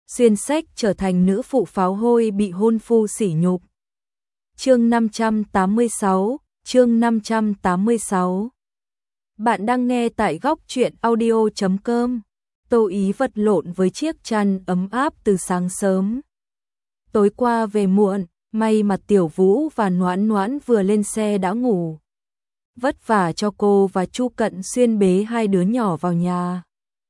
xuyên sách trở thành nữ phụ pháo hôi bị hôn phu sỉ nhục. Chương 586. Bạn đang nghe tại góc truyện audio.com. Tô Ý vật lộn với chiếc chăn ấm áp từ sáng sớm. Tối qua về muộn, may mà Tiểu Vũ và Noãn Noãn vừa lên xe đã ngủ. Vất vả cho cô và Chu Cận Xuyên bế hai đứa nhỏ vào nhà.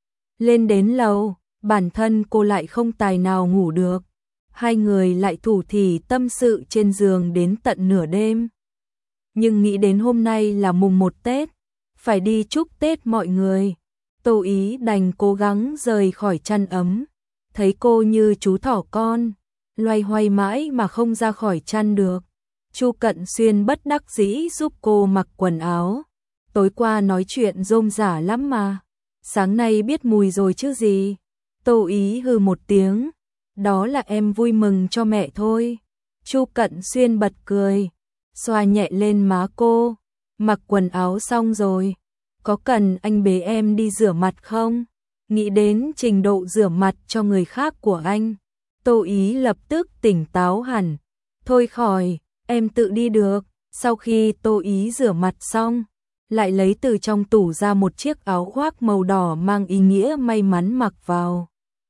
Lên đến lầu, bản thân cô lại không tài nào ngủ được. Hai người lại thủ thỉ tâm sự trên giường đến tận nửa đêm. Nhưng nghĩ đến hôm nay là mùng 1 Tết, phải đi chúc Tết mọi người. Tô Ý đành cố gắng rời khỏi chăn ấm. Thấy cô như chú thỏ con, loay hoay mãi mà không ra khỏi chăn được. Chu Cận Xuyên bất đắc dĩ giúp cô mặc quần áo. Tối qua nói chuyện rôm rả lắm mà. Sáng nay biết mùi rồi chứ gì. Tô Ý hừ một tiếng. Đó là em vui mừng cho mẹ thôi. Chu Cận Xuyên bật cười, xoa nhẹ lên má cô. Mặc quần áo xong rồi, có cần anh bế em đi rửa mặt không? Nghĩ đến trình độ rửa mặt cho người khác của anh, Tô Ý lập tức tỉnh táo hẳn. Thôi khỏi, em tự đi được. Sau khi Tô Ý rửa mặt xong, lại lấy từ trong tủ ra một chiếc áo khoác màu đỏ mang ý nghĩa may mắn mặc vào.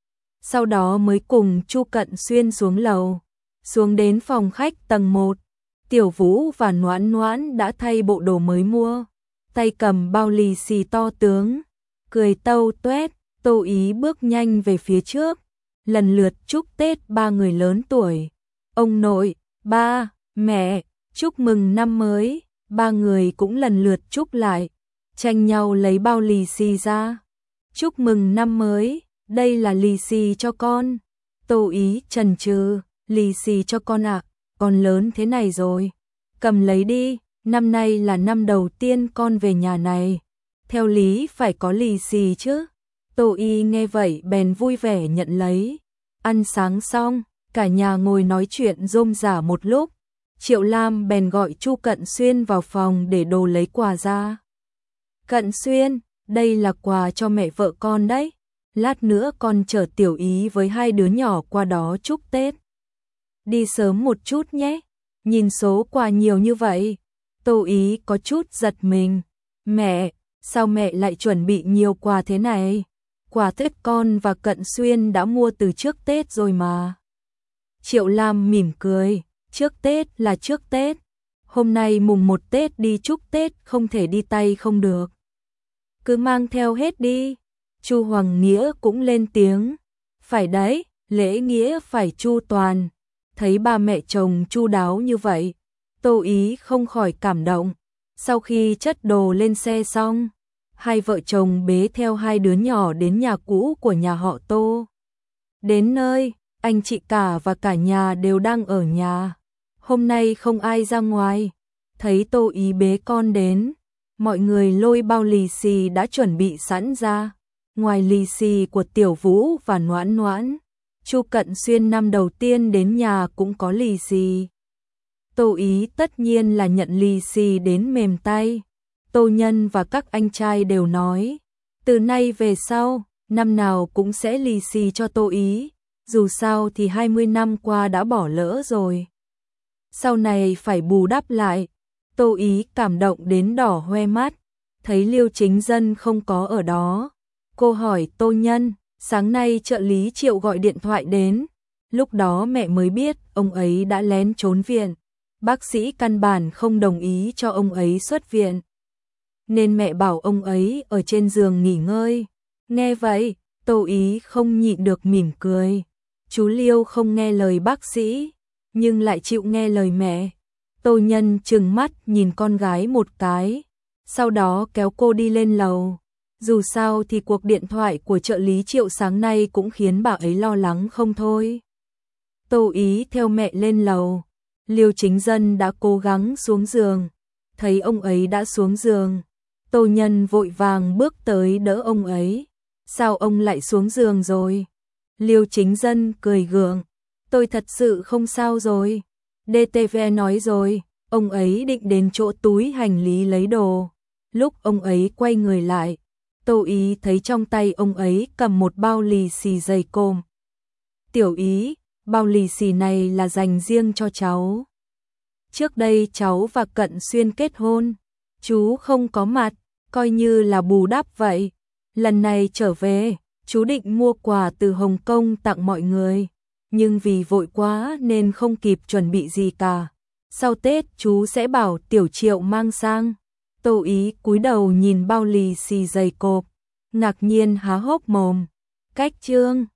Sau đó mới cùng Chu Cận Xuyên xuống lầu. Xuống đến phòng khách tầng 1, Tiểu Vũ và Noãn Noãn đã thay bộ đồ mới mua, tay cầm bao lì xì to tướng, cười tâu tuét. Tô Ý bước nhanh về phía trước, lần lượt chúc Tết ba người lớn tuổi. Ông nội, ba, mẹ, chúc mừng năm mới. Ba người cũng lần lượt chúc lại, tranh nhau lấy bao lì xì ra. Chúc mừng năm mới, đây là lì xì cho con. Tô Ý chần chừ, lì xì cho con ạ, con lớn thế này rồi. Cầm lấy đi, năm nay là năm đầu tiên con về nhà này. Theo lý phải có lì xì chứ. Tô Y nghe vậy bèn vui vẻ nhận lấy. Ăn sáng xong, cả nhà ngồi nói chuyện rôm rả một lúc. Triệu Lam bèn gọi Chu Cận Xuyên vào phòng để đồ lấy quà ra. Cận Xuyên, đây là quà cho mẹ vợ con đấy. Lát nữa con chở Tiểu Ý với hai đứa nhỏ qua đó chúc Tết. Đi sớm một chút nhé. Nhìn số quà nhiều như vậy, Tô Ý có chút giật mình. Mẹ, sao mẹ lại chuẩn bị nhiều quà thế này? Quà Tết con và Cận Xuyên đã mua từ trước Tết rồi mà. Triệu Lam mỉm cười. Trước Tết là trước Tết. Hôm nay mùng 1 Tết đi chúc Tết không thể đi tay không được. Cứ mang theo hết đi. Chu Hoàng Nghĩa cũng lên tiếng. Phải đấy, lễ nghĩa phải chu toàn. Thấy ba mẹ chồng chu đáo như vậy, Tô Ý không khỏi cảm động. Sau khi chất đồ lên xe xong, hai vợ chồng bế theo hai đứa nhỏ đến nhà cũ của nhà họ Tô. Đến nơi, anh chị cả và cả nhà đều đang ở nhà. Hôm nay không ai ra ngoài. Thấy Tô Ý bế con đến, mọi người lôi bao lì xì đã chuẩn bị sẵn ra. Ngoài lì xì của Tiểu Vũ và Noãn Noãn, Chu Cận Xuyên năm đầu tiên đến nhà cũng có lì xì. Tô Ý tất nhiên là nhận lì xì đến mềm tay. Tô Nhân và các anh trai đều nói, từ nay về sau, năm nào cũng sẽ lì xì cho Tô Ý. Dù sao thì 20 năm qua đã bỏ lỡ rồi. Sau này phải bù đắp lại. Tô Ý cảm động đến đỏ hoe mắt. Thấy Liêu Chính Dân không có ở đó, cô hỏi Tô Nhân, sáng nay trợ lý Triệu gọi điện thoại đến. Lúc đó mẹ mới biết ông ấy đã lén trốn viện. Bác sĩ căn bản không đồng ý cho ông ấy xuất viện, nên mẹ bảo ông ấy ở trên giường nghỉ ngơi. Nghe vậy, Tô Ý không nhịn được mỉm cười. Chú Liêu không nghe lời bác sĩ, nhưng lại chịu nghe lời mẹ. Tô Nhân trừng mắt nhìn con gái một cái, sau đó kéo cô đi lên lầu. Dù sao thì cuộc điện thoại của trợ lý Triệu sáng nay cũng khiến bà ấy lo lắng không thôi. Tô Ý theo mẹ lên lầu. Liêu Chính Dân đã cố gắng xuống giường. Thấy ông ấy đã xuống giường, Tô Nhân vội vàng bước tới đỡ ông ấy. Sao ông lại xuống giường rồi? Liêu Chính Dân cười gượng. Tôi thật sự không sao rồi. DTV nói rồi, ông ấy định đến chỗ túi hành lý lấy đồ. Lúc ông ấy quay người lại, Tô Ý thấy trong tay ông ấy cầm một bao lì xì dày cộm. Tiểu Ý, bao lì xì này là dành riêng cho cháu. Trước đây cháu và Cận Xuyên kết hôn, chú không có mặt, coi như là bù đắp vậy. Lần này trở về, chú định mua quà từ Hồng Kông tặng mọi người, nhưng vì vội quá nên không kịp chuẩn bị gì cả. Sau Tết chú sẽ bảo Tiểu Triệu mang sang. Tô Ý cúi đầu nhìn bao lì xì dày cộp, ngạc nhiên há hốc mồm. Cách Trương